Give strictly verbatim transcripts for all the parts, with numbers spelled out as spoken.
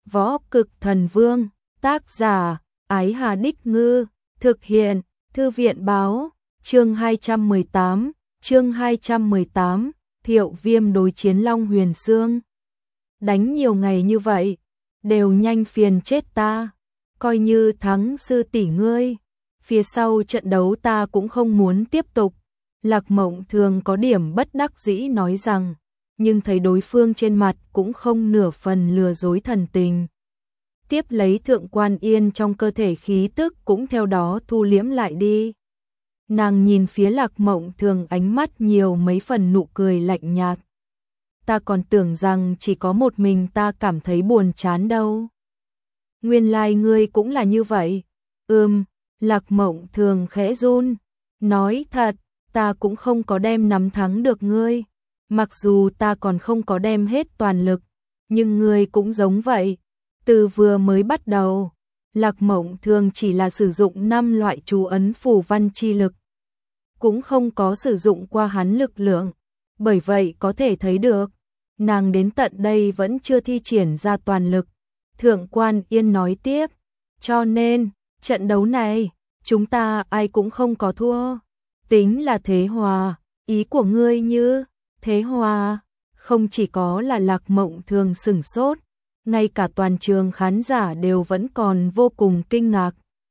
Võ Cực Thần Vương, tác giả, Ái Hà Đích Ngư, thực hiện, Thư viện báo, chương hai trăm mười tám, chương hai trăm mười tám, Thiệu Viêm đối chiến Long Huyền Xương. Đánh nhiều ngày như vậy, đều nhanh phiền chết ta, coi như thắng sư tỷ ngươi. Phía sau trận đấu ta cũng không muốn tiếp tục. Lạc Mộng Thường có điểm bất đắc dĩ nói rằng, nhưng thấy đối phương trên mặt cũng không nửa phần lừa dối thần tình. Tiếp lấy Thượng Quan Yên trong cơ thể khí tức cũng theo đó thu liễm lại đi. Nàng nhìn phía Lạc Mộng Thường ánh mắt nhiều mấy phần nụ cười lạnh nhạt. Ta còn tưởng rằng chỉ có một mình ta cảm thấy buồn chán đâu. Nguyên lai ngươi cũng là như vậy. Ừm, Lạc Mộng Thường khẽ run, nói thật, ta cũng không có đem nắm thắng được ngươi. Mặc dù ta còn không có đem hết toàn lực, nhưng ngươi cũng giống vậy. Từ vừa mới bắt đầu, Lạc Mộng Thường chỉ là sử dụng năm loại chú ấn phù văn chi lực, cũng không có sử dụng qua hắn lực lượng, bởi vậy có thể thấy được, nàng đến tận đây vẫn chưa thi triển ra toàn lực. Thượng Quan Yên nói tiếp, cho nên, trận đấu này, chúng ta ai cũng không có thua, tính là thế hòa, ý của ngươi như, thế hòa, không chỉ có là Lạc Mộng Thường sửng sốt, ngay cả toàn trường khán giả đều vẫn còn vô cùng kinh ngạc.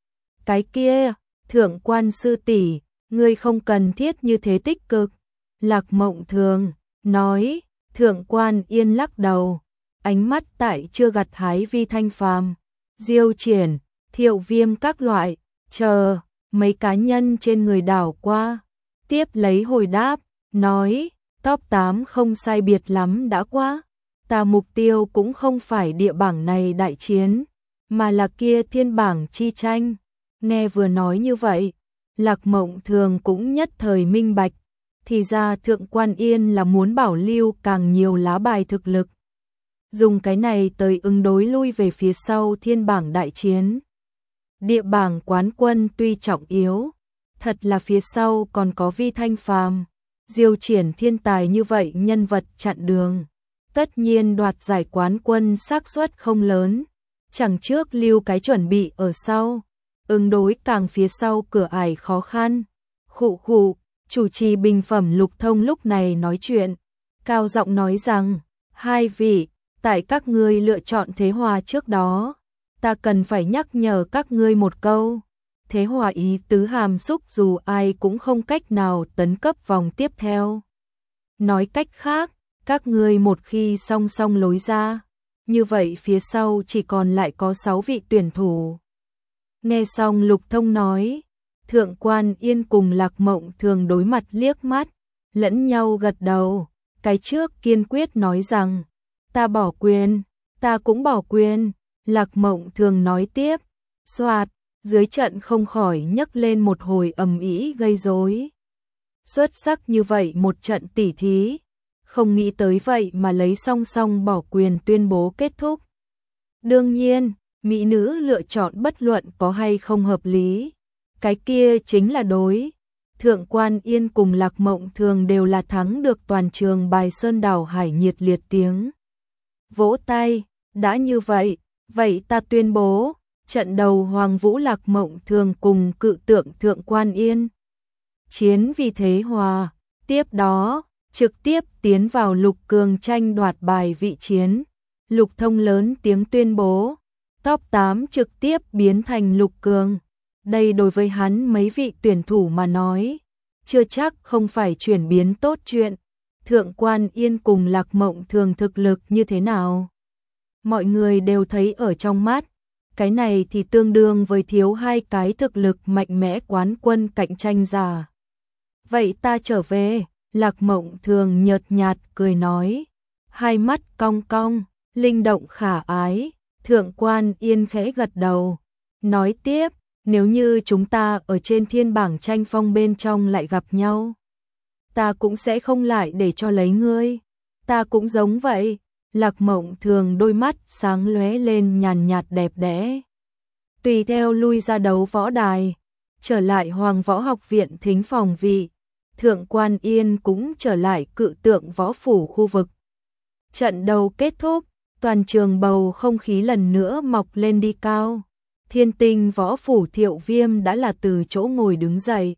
Cái kia, Thượng Quan sư tỷ, ngươi không cần thiết như thế tích cực. Lạc Mộng Thường nói. Thượng Quan Yên lắc đầu, ánh mắt tại chưa gặt hái Vi Thanh Phàm, Diêu Triển, Thiệu Viêm các loại, chờ mấy cá nhân trên người đảo qua, tiếp lấy hồi đáp, nói, top tám không sai biệt lắm đã quá, ta mục tiêu cũng không phải địa bảng này đại chiến, mà là kia thiên bảng chi tranh. Nghe vừa nói như vậy, Lạc Mộng Thường cũng nhất thời minh bạch, thì ra Thượng Quan Yên là muốn bảo lưu càng nhiều lá bài thực lực, dùng cái này tới ứng đối lui về phía sau thiên bảng đại chiến. Địa bảng quán quân tuy trọng yếu, thật là phía sau còn có Vi Thanh Phàm, Diêu Triển thiên tài như vậy nhân vật chặn đường, tất nhiên đoạt giải quán quân xác suất không lớn, chẳng trước lưu cái chuẩn bị ở sau, ứng đối càng phía sau cửa ải khó khăn. Khụ khụ, chủ trì bình phẩm Lục Thông lúc này nói chuyện, cao giọng nói rằng, hai vị, tại các ngươi lựa chọn thế hòa trước đó, ta cần phải nhắc nhở các ngươi một câu, thế hòa ý tứ hàm xúc dù ai cũng không cách nào tấn cấp vòng tiếp theo. Nói cách khác, các ngươi một khi song song lối ra, như vậy phía sau chỉ còn lại có sáu vị tuyển thủ. Nghe xong Lục Thông nói, Thượng Quan Yên cùng Lạc Mộng Thường đối mặt liếc mắt, lẫn nhau gật đầu, cái trước kiên quyết nói rằng, ta bỏ quyền, ta cũng bỏ quyền. Lạc Mộng Thường nói tiếp, xoạt, dưới trận không khỏi nhấc lên một hồi ầm ĩ gây rối. Xuất sắc như vậy một trận tỉ thí, không nghĩ tới vậy mà lấy song song bỏ quyền tuyên bố kết thúc. Đương nhiên, mỹ nữ lựa chọn bất luận có hay không hợp lý, cái kia chính là đối. Thượng Quan Yên cùng Lạc Mộng Thường đều là thắng được toàn trường bài Sơn Đảo Hải nhiệt liệt tiếng vỗ tay. Đã như vậy, vậy ta tuyên bố, trận đầu Hoàng Vũ Lạc Mộng Thường cùng cự tượng Thượng Quan Yên chiến vì thế hòa, tiếp đó trực tiếp tiến vào lục cường tranh đoạt bài vị chiến. Lục Thông lớn tiếng tuyên bố, top tám trực tiếp biến thành lục cường. Đây đối với hắn mấy vị tuyển thủ mà nói, chưa chắc không phải chuyển biến tốt chuyện. Thượng Quan Yên cùng Lạc Mộng Thường thực lực như thế nào? Mọi người đều thấy ở trong mắt, cái này thì tương đương với thiếu hai cái thực lực mạnh mẽ quán quân cạnh tranh giả. Vậy ta trở về, Lạc Mộng Thường nhợt nhạt cười nói, hai mắt cong cong, linh động khả ái. Thượng Quan Yên khẽ gật đầu, nói tiếp, nếu như chúng ta ở trên thiên bảng tranh phong bên trong lại gặp nhau, ta cũng sẽ không lại để cho lấy ngươi. Ta cũng giống vậy. Lạc Mộng Thường đôi mắt sáng lóe lên nhàn nhạt đẹp đẽ. Tùy theo lui ra đấu võ đài, trở lại Hoàng Võ Học Viện thính phòng vị, Thượng Quan Yên cũng trở lại cự tượng võ phủ khu vực. Trận đấu kết thúc, Toàn trường bầu không khí lần nữa mọc lên đi cao. Thiên Tinh Võ Phủ Thiệu Viêm đã là từ chỗ ngồi đứng dậy.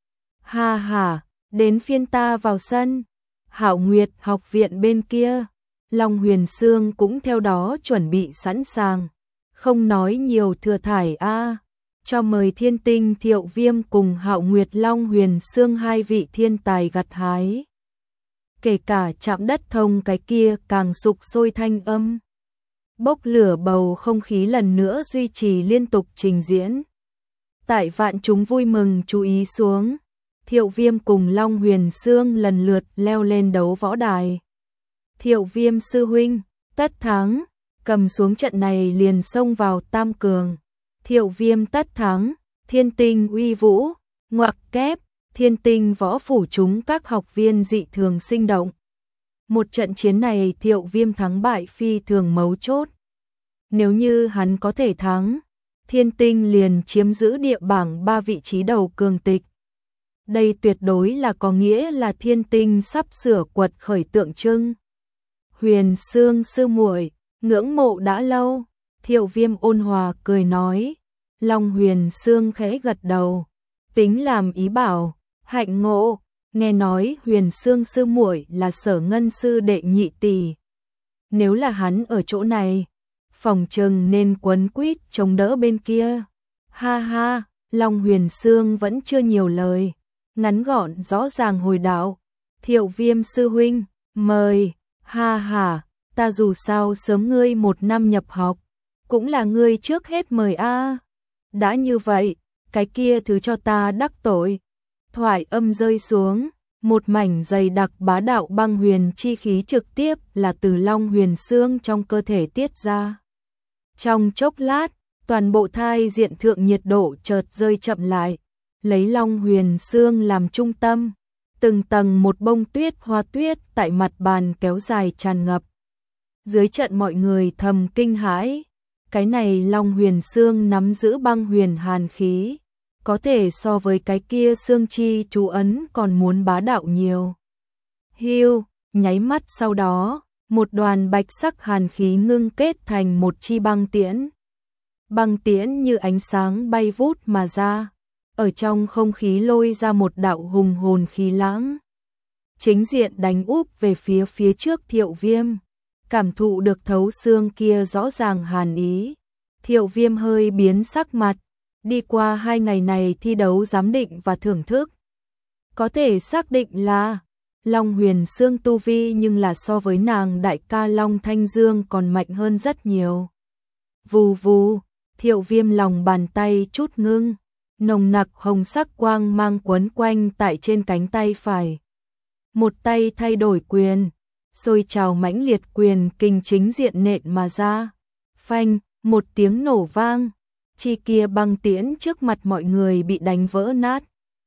Ha ha, đến phiên ta vào sân. Hạo Nguyệt học viện bên kia, Long Huyền Sương cũng theo đó chuẩn bị sẵn sàng. Không nói nhiều thừa thải a, cho mời Thiên Tinh Thiệu Viêm cùng Hạo Nguyệt Long Huyền Sương hai vị thiên tài gặt hái. Kể cả chạm đất thông cái kia càng sục sôi thanh âm. Bốc lửa bầu không khí lần nữa duy trì liên tục trình diễn. Tại vạn chúng vui mừng chú ý xuống, Thiệu Viêm cùng Long Huyền Sương lần lượt leo lên đấu võ đài. Thiệu Viêm sư huynh, tất thắng, cầm xuống trận này liền xông vào tam cường. Thiệu Viêm tất thắng, Thiên Tinh uy vũ, ngoặc kép, Thiên Tinh Võ Phủ chúng các học viên dị thường sinh động. Một trận chiến này Thiệu Viêm thắng bại phi thường mấu chốt. Nếu như hắn có thể thắng, Thiên Tinh liền chiếm giữ địa bảng ba vị trí đầu cường tịch. Đây tuyệt đối là có nghĩa là Thiên Tinh sắp sửa quật khởi tượng trưng. Huyền Sương sư muội, ngưỡng mộ đã lâu. Thiệu Viêm ôn hòa cười nói. Long Huyền Sương khẽ gật đầu, tính làm ý bảo, hạnh ngộ. Nghe nói Huyền Sương sư muội là Sở Ngân sư đệ nhị tỷ. Nếu là hắn ở chỗ này, phòng trừng nên quấn quýt chống đỡ bên kia. Ha ha, Long Huyền Sương vẫn chưa nhiều lời, ngắn gọn rõ ràng hồi đạo. Thiệu Viêm sư huynh, mời. Ha ha, ta dù sao sớm ngươi một năm nhập học, cũng là ngươi trước hết mời a. Đã như vậy, cái kia thứ cho ta đắc tội. Thoại âm rơi xuống, một mảnh dày đặc bá đạo băng huyền chi khí trực tiếp là từ Long Huyền Sương trong cơ thể tiết ra. Trong chốc lát, toàn bộ thai diện thượng nhiệt độ chợt rơi chậm lại, lấy Long Huyền Sương làm trung tâm, từng tầng một bông tuyết hoa tuyết tại mặt bàn kéo dài tràn ngập. Dưới trận mọi người thầm kinh hãi, cái này Long Huyền Sương nắm giữ băng huyền hàn khí, có thể so với cái kia xương chi chú ấn còn muốn bá đạo nhiều. Hiu, nháy mắt sau đó, một đoàn bạch sắc hàn khí ngưng kết thành một chi băng tiễn. Băng tiễn như ánh sáng bay vút mà ra, ở trong không khí lôi ra một đạo hùng hồn khí lãng. Chính diện đánh úp về phía phía trước Thiệu Viêm, cảm thụ được thấu xương kia rõ ràng hàn ý. Thiệu Viêm hơi biến sắc mặt, đi qua hai ngày này thi đấu giám định và thưởng thức. Có thể xác định là Long Huyền Sương tu vi nhưng là so với nàng đại ca Long Thanh Dương còn mạnh hơn rất nhiều. Vù vù, Thiệu Viêm lòng bàn tay chút ngưng, nồng nặc hồng sắc quang mang quấn quanh tại trên cánh tay phải. Một tay thay đổi quyền, xôi trào mãnh liệt quyền kinh chính diện nện mà ra. Phanh, một tiếng nổ vang, chi kia băng tiễn trước mặt mọi người bị đánh vỡ nát.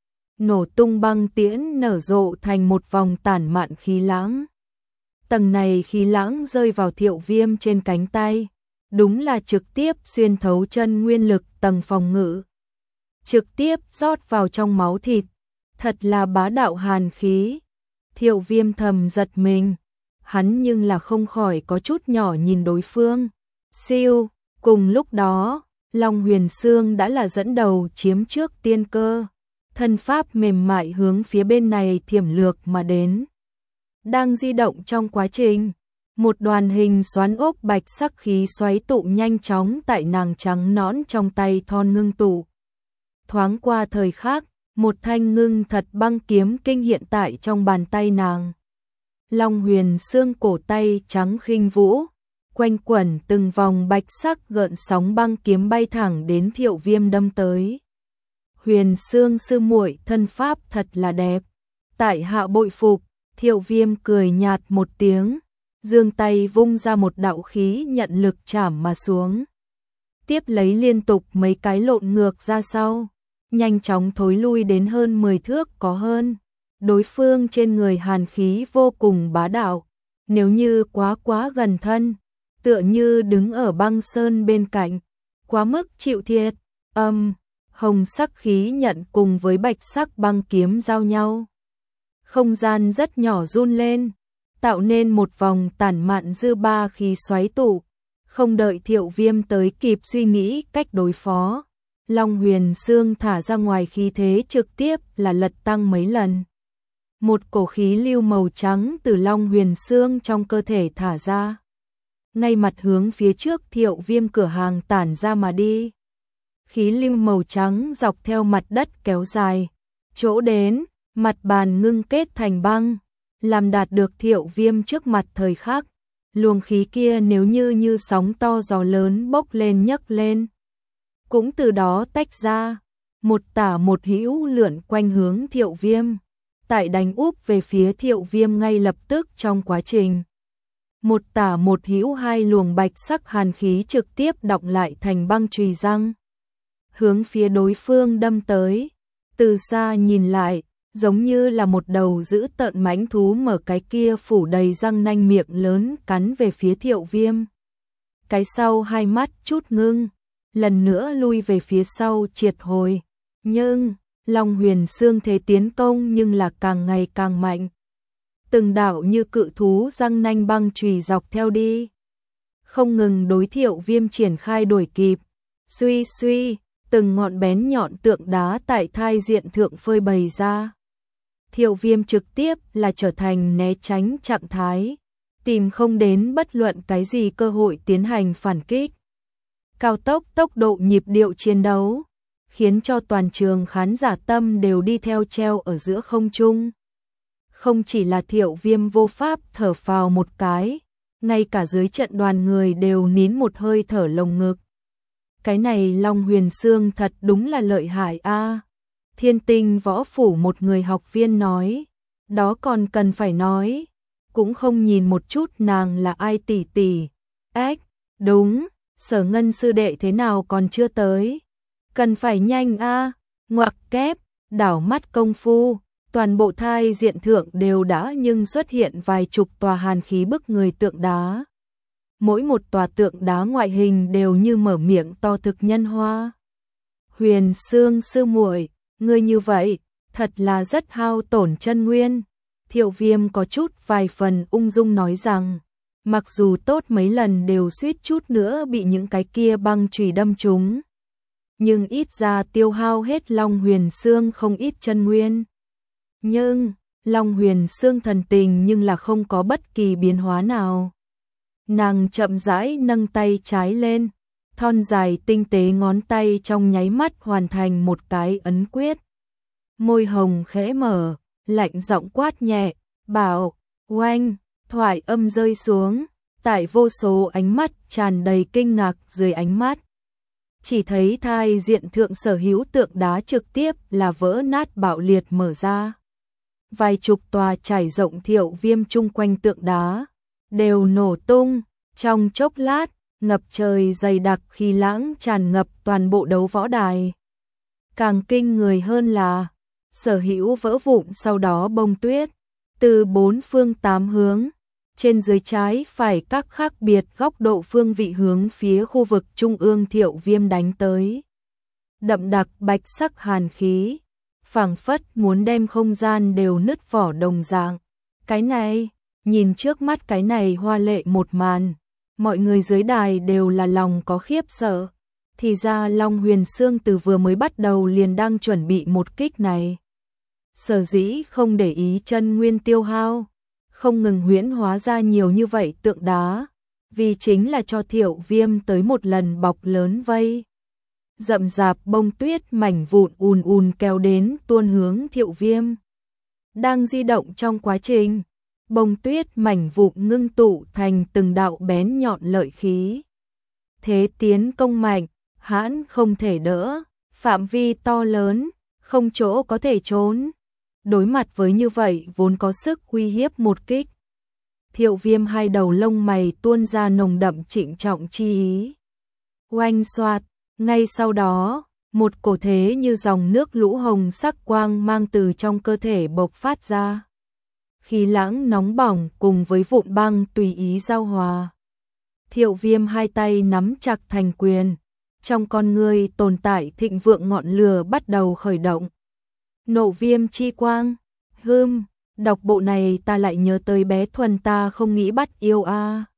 Nổ tung băng tiễn nở rộ thành một vòng tản mạn khí lãng. Tầng này khí lãng rơi vào Thiệu Viêm trên cánh tay, đúng là trực tiếp xuyên thấu chân nguyên lực tầng phòng ngự, trực tiếp rót vào trong máu thịt, thật là bá đạo hàn khí. Thiệu Viêm thầm giật mình, hắn nhưng là không khỏi có chút nhỏ nhìn đối phương. Siêu, cùng lúc đó, Long Huyền Sương đã là dẫn đầu chiếm trước tiên cơ, thân pháp mềm mại hướng phía bên này thiểm lược mà đến. Đang di động trong quá trình, một đoàn hình xoắn ốc bạch sắc khí xoáy tụ nhanh chóng tại nàng trắng nõn trong tay thon ngưng tụ. Thoáng qua thời khắc, một thanh ngưng thật băng kiếm kinh hiện tại trong bàn tay nàng. Long Huyền Sương cổ tay trắng khinh vũ, quanh quẩn từng vòng bạch sắc gợn sóng băng kiếm bay thẳng đến Thiệu Viêm đâm tới. Huyền Sương sư muội thân pháp thật là đẹp, tại hạ bội phục. Thiệu Viêm cười nhạt một tiếng, giương tay vung ra một đạo khí nhận lực chảm mà xuống. Tiếp lấy liên tục mấy cái lộn ngược ra sau, nhanh chóng thối lui đến hơn mười thước có hơn. Đối phương trên người hàn khí vô cùng bá đạo, nếu như quá quá gần thân, tựa như đứng ở băng sơn bên cạnh, quá mức chịu thiệt. Âm, hồng sắc khí nhận cùng với bạch sắc băng kiếm giao nhau. Không gian rất nhỏ run lên, tạo nên một vòng tản mạn dư ba khí xoáy tụ. Không đợi Thiệu Viêm tới kịp suy nghĩ cách đối phó, Long Huyền Xương thả ra ngoài khí thế trực tiếp là lật tăng mấy lần. Một cổ khí lưu màu trắng từ Long Huyền Xương trong cơ thể thả ra, ngay mặt hướng phía trước Thiệu Viêm cửa hàng tản ra mà đi. Khí lưu màu trắng dọc theo mặt đất kéo dài, chỗ đến, mặt bàn ngưng kết thành băng, làm đạt được Thiệu Viêm trước mặt thời khắc. Luồng khí kia nếu như như sóng to gió lớn bốc lên nhấc lên, cũng từ đó tách ra, một tả một hữu lượn quanh hướng Thiệu Viêm, tại đánh úp về phía Thiệu Viêm ngay lập tức trong quá trình. Một tả một hữu hai luồng bạch sắc hàn khí trực tiếp đọng lại thành băng chùy răng, hướng phía đối phương đâm tới. Từ xa nhìn lại, giống như là một đầu dữ tợn mãnh thú mở cái kia phủ đầy răng nanh miệng lớn cắn về phía Thiệu Viêm. Cái sau hai mắt chút ngưng, lần nữa lui về phía sau triệt hồi. Nhưng, Long Huyền Xương thế tiến công nhưng là càng ngày càng mạnh. Từng đạo như cự thú răng nanh băng chùy dọc theo đi, không ngừng đối Thiệu Viêm triển khai đuổi kịp. Suy suy, từng ngọn bén nhọn tượng đá tại thai diện thượng phơi bày ra. Thiệu Viêm trực tiếp là trở thành né tránh trạng thái, tìm không đến bất luận cái gì cơ hội tiến hành phản kích. Cao tốc tốc độ nhịp điệu chiến đấu, khiến cho toàn trường khán giả tâm đều đi theo treo ở giữa không trung. Không chỉ là Thiệu Viêm vô pháp thở phào một cái, ngay cả dưới trận đoàn người đều nín một hơi thở lồng ngực. Cái này Long Huyền Xương thật đúng là lợi hại a. Thiên Tinh Võ Phủ một người học viên nói, đó còn cần phải nói, cũng không nhìn một chút nàng là ai tỷ tỷ. Ếch, đúng, Sở Ngân sư đệ thế nào còn chưa tới? Cần phải nhanh a. Ngoặc kép, đảo mắt công phu, toàn bộ thai diện thượng đều đã nhưng xuất hiện vài chục tòa hàn khí bức người tượng đá. Mỗi một tòa tượng đá ngoại hình đều như mở miệng to thực nhân hoa. Huyền Xương sư muội, ngươi như vậy, thật là rất hao tổn chân nguyên. Thiệu Viêm có chút vài phần ung dung nói rằng, mặc dù tốt mấy lần đều suýt chút nữa bị những cái kia băng chùy đâm trúng, nhưng ít ra tiêu hao hết Long Huyền Xương không ít chân nguyên. Nhưng, Long Huyền Xương thần tình nhưng là không có bất kỳ biến hóa nào. Nàng chậm rãi nâng tay trái lên, thon dài tinh tế ngón tay trong nháy mắt hoàn thành một cái ấn quyết. Môi hồng khẽ mở, lạnh giọng quát nhẹ, bảo, oanh, thoại âm rơi xuống, tại vô số ánh mắt tràn đầy kinh ngạc dưới ánh mắt. Chỉ thấy thai diện thượng sở hữu tượng đá trực tiếp là vỡ nát bạo liệt mở ra. Vài chục tòa trải rộng Thiệu Viêm chung quanh tượng đá, đều nổ tung, trong chốc lát, ngập trời dày đặc khí lãng tràn ngập toàn bộ đấu võ đài. Càng kinh người hơn là, sở hữu vỡ vụn sau đó bông tuyết, từ bốn phương tám hướng, trên dưới trái phải các khác biệt góc độ phương vị hướng phía khu vực trung ương Thiệu Viêm đánh tới. Đậm đặc bạch sắc hàn khí, phảng phất muốn đem không gian đều nứt vỏ đồng dạng. Cái này, nhìn trước mắt cái này hoa lệ một màn, mọi người dưới đài đều là lòng có khiếp sợ. Thì ra Long Huyền Xương từ vừa mới bắt đầu liền đang chuẩn bị một kích này. Sở dĩ không để ý chân nguyên tiêu hao, không ngừng huyễn hóa ra nhiều như vậy tượng đá, vì chính là cho Thiệu Viêm tới một lần bọc lớn vây. Rậm rạp bông tuyết mảnh vụn ùn ùn kéo đến tuôn hướng Thiệu Viêm. Đang di động trong quá trình, bông tuyết mảnh vụn ngưng tụ thành từng đạo bén nhọn lợi khí. Thế tiến công mạnh, hãn không thể đỡ, phạm vi to lớn, không chỗ có thể trốn. Đối mặt với như vậy vốn có sức uy hiếp một kích, Thiệu Viêm hai đầu lông mày tuôn ra nồng đậm trịnh trọng chi ý. Oanh xoạt, ngay sau đó, một cổ thế như dòng nước lũ hồng sắc quang mang từ trong cơ thể bộc phát ra. Khí lãng nóng bỏng cùng với vụn băng tùy ý giao hòa. Thiệu Viêm hai tay nắm chặt thành quyền, trong con người tồn tại thịnh vượng ngọn lửa bắt đầu khởi động. Nộ viêm chi quang, hươm, Đọc bộ này ta lại nhớ tới bé Thuần ta không nghĩ bắt yêu a.